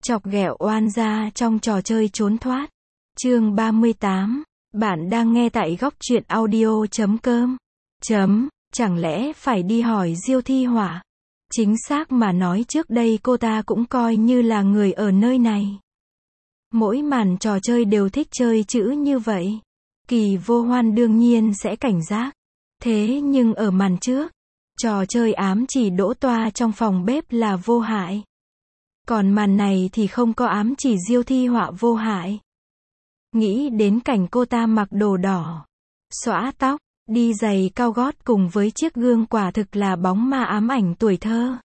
Chọc ghẹo oan gia trong trò chơi trốn thoát. Chương 38. Bạn đang nghe tại góc truyện audio.com. Chẳng lẽ phải đi hỏi Diêu Thi Họa? Chính xác mà nói trước đây cô ta cũng coi như là người ở nơi này. Mỗi màn trò chơi đều thích chơi chữ như vậy. Kỳ Vô Hoan đương nhiên sẽ cảnh giác. Thế nhưng ở màn trước, trò chơi ám chỉ Đỗ Toa trong phòng bếp là vô hại. Còn màn này thì không có ám chỉ Diêu Thi Họa vô hại. Nghĩ đến cảnh cô ta mặc đồ đỏ, xõa tóc, đi giày cao gót cùng với chiếc gương quả thực là bóng ma ám ảnh tuổi thơ.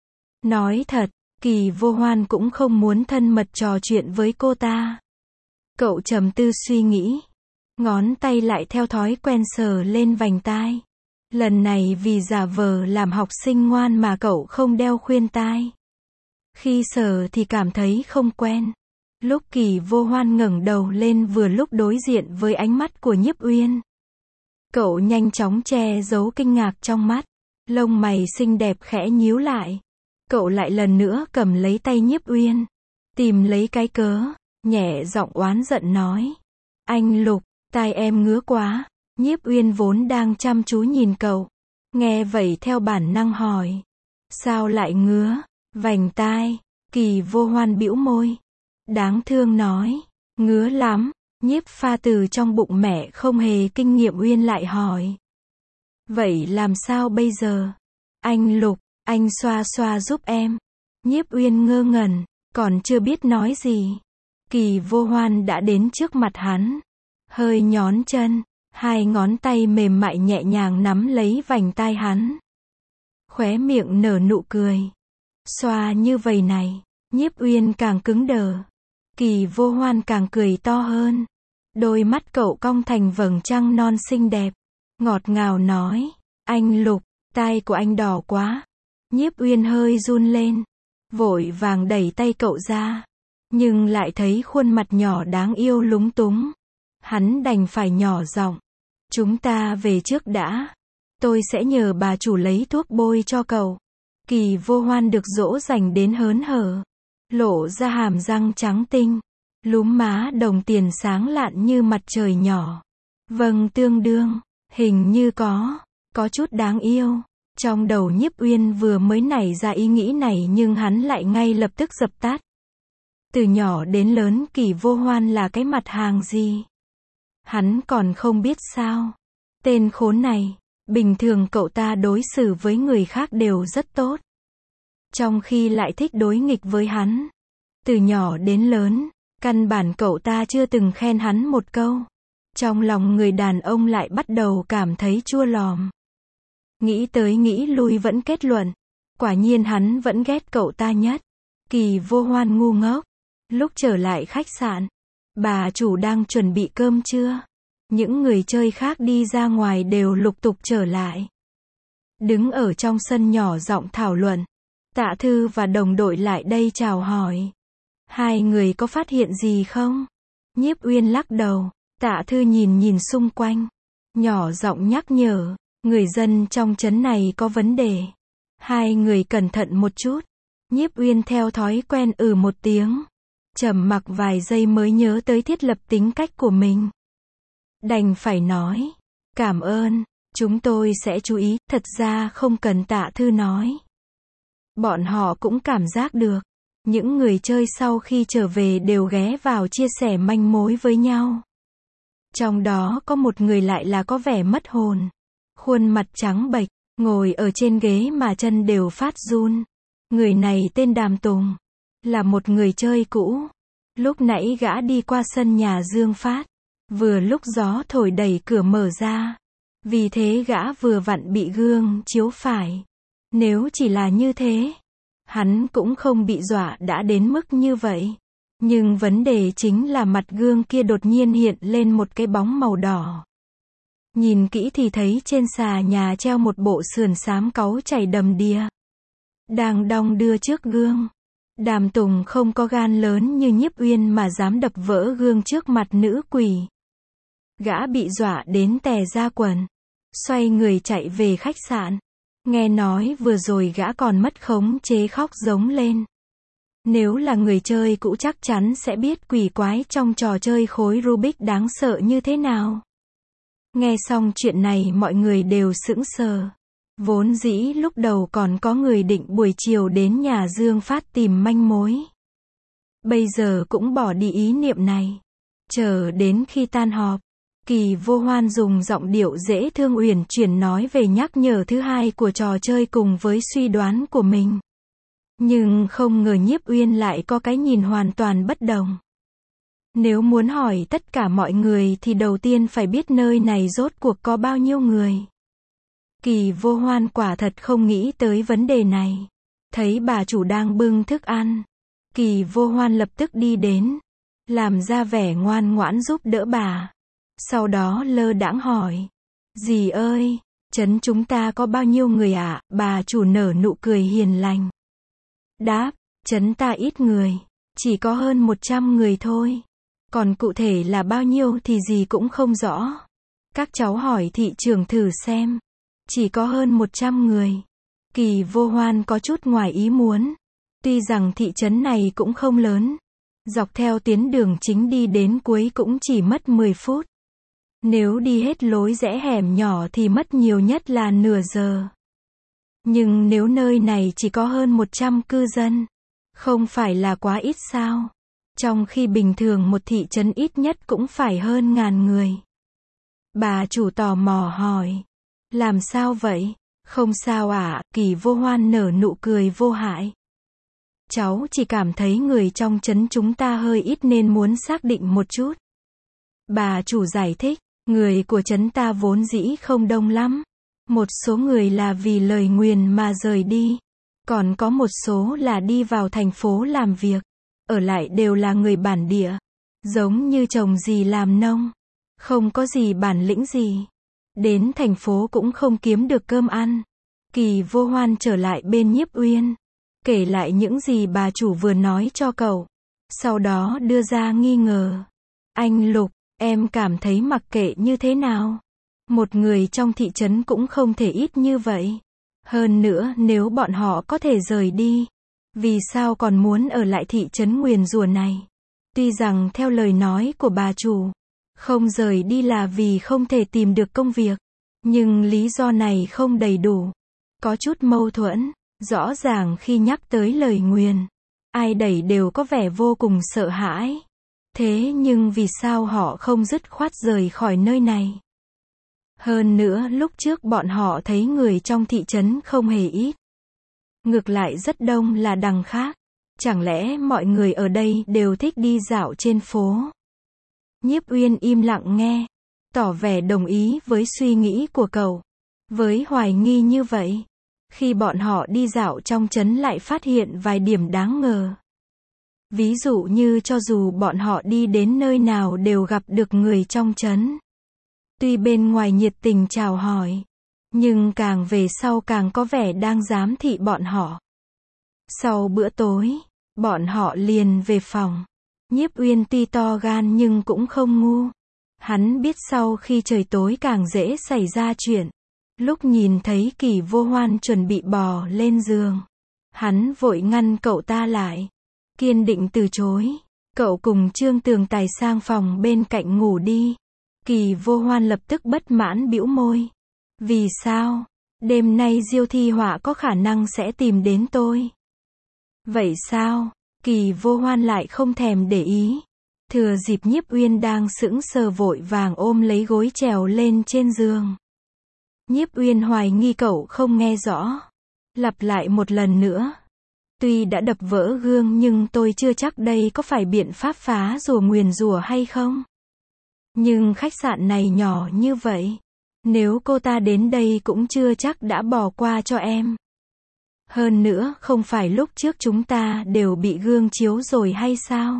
Nói thật, Kỳ Vô Hoan cũng không muốn thân mật trò chuyện với cô ta. Cậu trầm tư suy nghĩ, ngón tay lại theo thói quen sờ lên vành tai. Lần này vì giả vờ làm học sinh ngoan mà cậu không đeo khuyên tai. Khi sờ thì cảm thấy không quen. Lúc Kỳ Vô Hoan ngẩng đầu lên vừa lúc đối diện với ánh mắt của Nhiếp Uyên. Cậu nhanh chóng che giấu kinh ngạc trong mắt. Lông mày xinh đẹp khẽ nhíu lại. Cậu lại lần nữa cầm lấy tay Nhiếp Uyên. Tìm lấy cái cớ, nhẹ giọng oán giận nói. Anh Lục, tai em ngứa quá. Nhiếp Uyên vốn đang chăm chú nhìn cậu. Nghe vậy theo bản năng hỏi. Sao lại ngứa? Vành tai. Kỳ Vô Hoan bĩu môi. Đáng thương nói. Ngứa lắm. Nhiếp Pha từ trong bụng mẹ không hề kinh nghiệm Uyên lại hỏi. Vậy làm sao bây giờ? Anh Lục, anh xoa xoa giúp em. Nhiếp Uyên ngơ ngẩn, còn chưa biết nói gì. Kỳ Vô Hoan đã đến trước mặt hắn. Hơi nhón chân, hai ngón tay mềm mại nhẹ nhàng nắm lấy vành tai hắn. Khóe miệng nở nụ cười. Xoa như vậy này, Nhiếp Uyên càng cứng đờ. Kỳ Vô Hoan càng cười to hơn. Đôi mắt cậu cong thành vầng trăng non xinh đẹp. Ngọt ngào nói. Anh Lục, tai của anh đỏ quá. Nhiếp Uyên hơi run lên. Vội vàng đẩy tay cậu ra. Nhưng lại thấy khuôn mặt nhỏ đáng yêu lúng túng. Hắn đành phải nhỏ giọng. Chúng ta về trước đã. Tôi sẽ nhờ bà chủ lấy thuốc bôi cho cậu. Kỳ Vô Hoan được dỗ dành đến hớn hở. Lộ ra hàm răng trắng tinh. Lúm má đồng tiền sáng lạn như mặt trời nhỏ. Vâng, tương đương. Hình như có chút đáng yêu. Trong đầu Nhiếp Uyên vừa mới nảy ra ý nghĩ này nhưng hắn lại ngay lập tức dập tắt. Từ nhỏ đến lớn Kỳ Vô Hoan là cái mặt hàng gì? Hắn còn không biết sao? Tên khốn này, bình thường cậu ta đối xử với người khác đều rất tốt. Trong khi lại thích đối nghịch với hắn. Từ nhỏ đến lớn, căn bản cậu ta chưa từng khen hắn một câu. Trong lòng người đàn ông lại bắt đầu cảm thấy chua lòm. Nghĩ tới nghĩ lui vẫn kết luận. Quả nhiên hắn vẫn ghét cậu ta nhất. Kỳ Vô Hoan ngu ngốc. Lúc trở lại khách sạn, bà chủ đang chuẩn bị cơm trưa. Những người chơi khác đi ra ngoài đều lục tục trở lại. Đứng ở trong sân nhỏ giọng thảo luận. Tạ Thư và đồng đội lại đây chào hỏi. Hai người có phát hiện gì không? Nhiếp Uyên lắc đầu. Tạ Thư nhìn xung quanh. Nhỏ giọng nhắc nhở. Người dân trong trấn này có vấn đề. Hai người cẩn thận một chút. Nhiếp Uyên theo thói quen một tiếng. Trầm mặc vài giây mới nhớ tới thiết lập tính cách của mình. Đành phải nói. Cảm ơn. Chúng tôi sẽ chú ý. Thật ra không cần Tạ Thư nói. Bọn họ cũng cảm giác được. Những người chơi sau khi trở về đều ghé vào chia sẻ manh mối với nhau. Trong đó có một người lại là có vẻ mất hồn. Khuôn mặt trắng bệch, ngồi ở trên ghế mà chân đều phát run. Người này tên Đàm Tùng. Là một người chơi cũ. Lúc nãy gã đi qua sân nhà Dương Phát. Vừa lúc gió thổi đẩy cửa mở ra. Vì thế gã vừa vặn bị gương chiếu phải. Nếu chỉ là như thế, hắn cũng không bị dọa đã đến mức như vậy. Nhưng vấn đề chính là mặt gương kia đột nhiên hiện lên một cái bóng màu đỏ. Nhìn kỹ thì thấy trên xà nhà treo một bộ sườn xám cáu chảy đầm đìa. Đang đong đưa trước gương. Đàm Tùng không có gan lớn như Nhiếp Uyên mà dám đập vỡ gương trước mặt nữ quỷ. Gã bị dọa đến tè ra quần. Xoay người chạy về khách sạn. Nghe nói vừa rồi gã còn mất khống chế khóc giống lên. Nếu là người chơi cũ chắc chắn sẽ biết quỷ quái trong trò chơi khối Rubik đáng sợ như thế nào. Nghe xong chuyện này mọi người đều sững sờ. Vốn dĩ lúc đầu còn có người định buổi chiều đến nhà Dương Phát tìm manh mối. Bây giờ cũng bỏ đi ý niệm này. Chờ đến khi tan họp, Kỳ Vô Hoan dùng giọng điệu dễ thương uyển chuyển nói về nhắc nhở thứ hai của trò chơi cùng với suy đoán của mình. Nhưng không ngờ Nhiếp Uyên lại có cái nhìn hoàn toàn bất đồng. Nếu muốn hỏi tất cả mọi người thì đầu tiên phải biết nơi này rốt cuộc có bao nhiêu người. Kỳ Vô Hoan quả thật không nghĩ tới vấn đề này. Thấy bà chủ đang bưng thức ăn, Kỳ Vô Hoan lập tức đi đến, làm ra vẻ ngoan ngoãn giúp đỡ bà. Sau đó lơ đãng hỏi, dì ơi, trấn chúng ta có bao nhiêu người ạ? Bà chủ nở nụ cười hiền lành. Đáp, trấn ta ít người, chỉ có hơn 100 người thôi. Còn cụ thể là bao nhiêu thì dì cũng không rõ. Các cháu hỏi thị trưởng thử xem. Chỉ có hơn 100 người. Kỳ Vô Hoan có chút ngoài ý muốn. Tuy rằng thị trấn này cũng không lớn. Dọc theo tuyến đường chính đi đến cuối cũng chỉ mất 10 phút. Nếu đi hết lối rẽ hẻm nhỏ thì mất nhiều nhất là nửa giờ. Nhưng nếu nơi này chỉ có hơn 100 cư dân, không phải là quá ít sao? Trong khi bình thường một thị trấn ít nhất cũng phải hơn 1000 người. Bà chủ tò mò hỏi, làm sao vậy? Không sao ạ, Kỳ Vô Hoan nở nụ cười vô hại. Cháu chỉ cảm thấy người trong trấn chúng ta hơi ít nên muốn xác định một chút. Bà chủ giải thích, người của trấn ta vốn dĩ không đông lắm. Một số người là vì lời nguyền mà rời đi. Còn có một số là đi vào thành phố làm việc. Ở lại đều là người bản địa. Giống như chồng gì làm nông. Không có gì bản lĩnh gì. Đến thành phố cũng không kiếm được cơm ăn. Kỳ Vô Hoan trở lại bên Nhiếp Uyên. Kể lại những gì bà chủ vừa nói cho cậu. Sau đó đưa ra nghi ngờ. Anh Lục, em cảm thấy mặc kệ như thế nào? Một người trong thị trấn cũng không thể ít như vậy. Hơn nữa nếu bọn họ có thể rời đi, vì sao còn muốn ở lại thị trấn nguyền rủa này? Tuy rằng theo lời nói của bà chủ, không rời đi là vì không thể tìm được công việc. Nhưng lý do này không đầy đủ. Có chút mâu thuẫn. Rõ ràng khi nhắc tới lời nguyền, ai đẩy đều có vẻ vô cùng sợ hãi. Thế nhưng vì sao họ không dứt khoát rời khỏi nơi này? Hơn nữa lúc trước bọn họ thấy người trong thị trấn không hề ít. Ngược lại rất đông là đằng khác. Chẳng lẽ mọi người ở đây đều thích đi dạo trên phố? Nhiếp Uyên im lặng nghe, tỏ vẻ đồng ý với suy nghĩ của cậu. Với hoài nghi như vậy, khi bọn họ đi dạo trong trấn lại phát hiện vài điểm đáng ngờ. Ví dụ như cho dù bọn họ đi đến nơi nào đều gặp được người trong trấn. Tuy bên ngoài nhiệt tình chào hỏi, nhưng càng về sau càng có vẻ đang giám thị bọn họ. Sau bữa tối, bọn họ liền về phòng. Nhiếp Uyên tuy to gan nhưng cũng không ngu. Hắn biết sau khi trời tối càng dễ xảy ra chuyện. Lúc nhìn thấy Kỳ Vô Hoan chuẩn bị bò lên giường, hắn vội ngăn cậu ta lại. Kiên định từ chối. Cậu cùng Trương Tường Tài sang phòng bên cạnh ngủ đi. Kỳ Vô Hoan lập tức bất mãn bĩu môi. Vì sao? Đêm nay Diêu Thi Họa có khả năng sẽ tìm đến tôi. Vậy sao? Kỳ Vô Hoan lại không thèm để ý. Thừa dịp Nhiếp Uyên đang sững sờ vội vàng ôm lấy gối trèo lên trên giường. Nhiếp Uyên hoài nghi cậu không nghe rõ. Lặp lại một lần nữa. Tuy đã đập vỡ gương nhưng tôi chưa chắc đây có phải biện pháp phá rùa nguyền rủa hay không. Nhưng khách sạn này nhỏ như vậy. Nếu cô ta đến đây cũng chưa chắc đã bỏ qua cho em. Hơn nữa không phải lúc trước chúng ta đều bị gương chiếu rồi hay sao?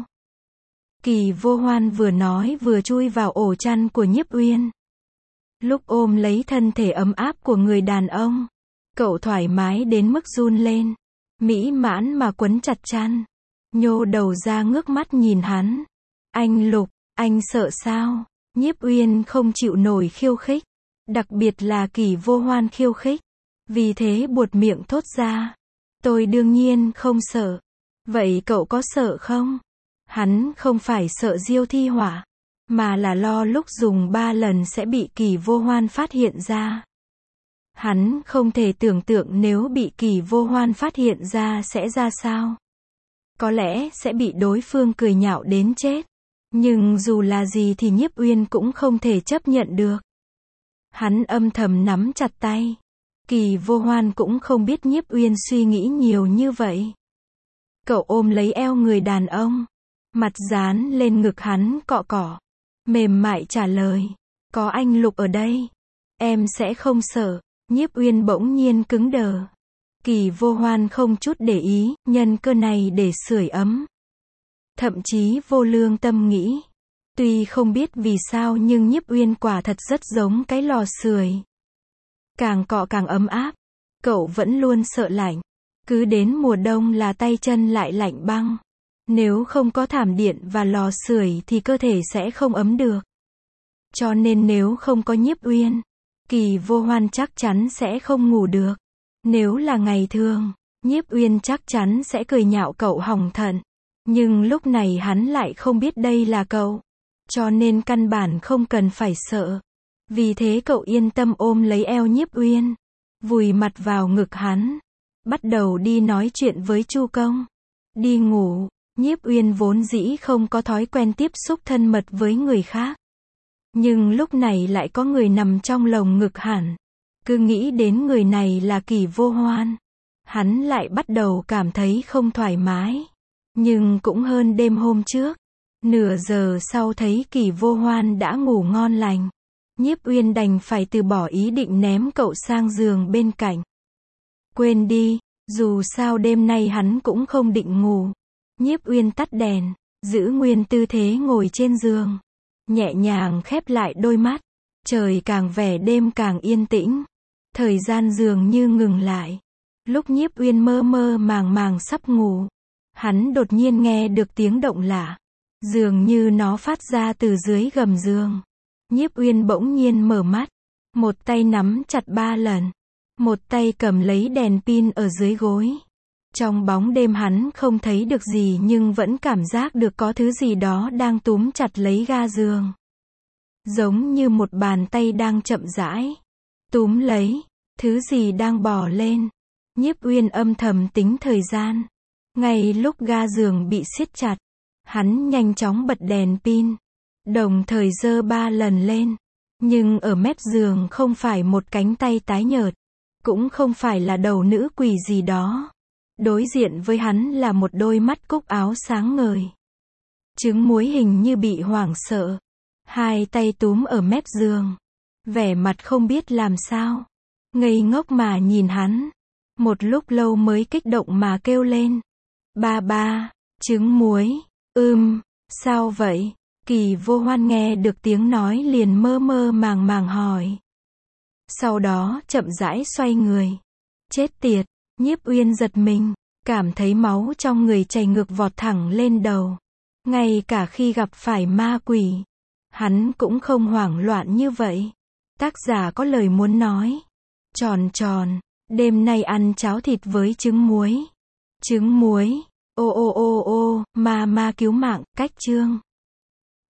Kỳ Vô Hoan vừa nói vừa chui vào ổ chăn của Nhiếp Uyên. Lúc ôm lấy thân thể ấm áp của người đàn ông, cậu thoải mái đến mức run lên. Mỹ mãn mà quấn chặt chăn. Nhô đầu ra ngước mắt nhìn hắn. Anh Lục, anh sợ sao? Nhiếp Uyên không chịu nổi khiêu khích. Đặc biệt là Kỳ Vô Hoan khiêu khích. Vì thế buột miệng thốt ra. Tôi đương nhiên không sợ. Vậy cậu có sợ không? Hắn không phải sợ Diêu Thi Họa, mà là lo lúc dùng 3 lần sẽ bị Kỳ Vô Hoan phát hiện ra. Hắn không thể tưởng tượng nếu bị Kỳ Vô Hoan phát hiện ra sẽ ra sao. Có lẽ sẽ bị đối phương cười nhạo đến chết. Nhưng dù là gì thì Nhiếp Uyên cũng không thể chấp nhận được. Hắn âm thầm nắm chặt tay. Kỳ Vô Hoan cũng không biết Nhiếp Uyên suy nghĩ nhiều như vậy. Cậu ôm lấy eo người đàn ông, mặt dán lên ngực hắn cọ cọ, mềm mại trả lời, có anh Lục ở đây, em sẽ không sợ. Nhiếp Uyên bỗng nhiên cứng đờ. Kỳ Vô Hoan không chút để ý, nhân cơ này để sưởi ấm. Thậm chí vô lương tâm nghĩ, tuy không biết vì sao nhưng Nhiếp Uyên quả thật rất giống cái lò sưởi. Càng cọ càng ấm áp. Cậu vẫn luôn sợ lạnh. Cứ đến mùa đông là tay chân lại lạnh băng. Nếu không có thảm điện và lò sưởi thì cơ thể sẽ không ấm được. Cho nên nếu không có Nhiếp Uyên, Kỳ Vô Hoan chắc chắn sẽ không ngủ được. Nếu là ngày thường, Nhiếp Uyên chắc chắn sẽ cười nhạo cậu hỏng thận. Nhưng lúc này hắn lại không biết đây là cậu. Cho nên căn bản không cần phải sợ. Vì thế cậu yên tâm ôm lấy eo Nhiếp Uyên, vùi mặt vào ngực hắn, bắt đầu đi nói chuyện với Chu Công. Đi ngủ. Nhiếp Uyên vốn dĩ không có thói quen tiếp xúc thân mật với người khác. Nhưng lúc này lại có người nằm trong lồng ngực hẳn. Cứ nghĩ đến người này là Kỳ Vô Hoan, hắn lại bắt đầu cảm thấy không thoải mái. Nhưng cũng hơn đêm hôm trước. Nửa giờ sau thấy Kỳ Vô Hoan đã ngủ ngon lành. Nhiếp Uyên đành phải từ bỏ ý định ném cậu sang giường bên cạnh. Quên đi, dù sao đêm nay hắn cũng không định ngủ. Nhiếp Uyên tắt đèn, giữ nguyên tư thế ngồi trên giường. Nhẹ nhàng khép lại đôi mắt. Trời càng vẻ đêm càng yên tĩnh. Thời gian dường như ngừng lại. Lúc Nhiếp Uyên mơ mơ màng màng sắp ngủ, hắn đột nhiên nghe được tiếng động lạ. Dường như nó phát ra từ dưới gầm giường. Nhiếp Uyên bỗng nhiên mở mắt. Một tay nắm chặt 3 lần. Một tay cầm lấy đèn pin ở dưới gối. Trong bóng đêm hắn không thấy được gì nhưng vẫn cảm giác được có thứ gì đó đang túm chặt lấy ga giường. Giống như một bàn tay đang chậm rãi túm lấy. Thứ gì đang bò lên. Nhiếp Uyên âm thầm tính thời gian. Ngay lúc ga giường bị siết chặt, hắn nhanh chóng bật đèn pin. Đồng thời giơ 3 lần lên. Nhưng ở mép giường không phải một cánh tay tái nhợt. Cũng không phải là đầu nữ quỷ gì đó. Đối diện với hắn là một đôi mắt cúc áo sáng ngời. Trứng muối hình như bị hoảng sợ. Hai tay túm ở mép giường. Vẻ mặt không biết làm sao. Ngây ngốc mà nhìn hắn. Một lúc lâu mới kích động mà kêu lên. Ba ba, trứng muối. Sao vậy? Kỳ Vô Hoan nghe được tiếng nói liền mơ mơ màng màng hỏi. Sau đó chậm rãi xoay người. Chết tiệt, Nhiếp Uyên giật mình, cảm thấy máu trong người chảy ngược vọt thẳng lên đầu. Ngay cả khi gặp phải ma quỷ, hắn cũng không hoảng loạn như vậy. Tác giả có lời muốn nói. Tròn tròn, đêm nay ăn cháo thịt với trứng muối. Trứng muối, ma cứu mạng, cách chương.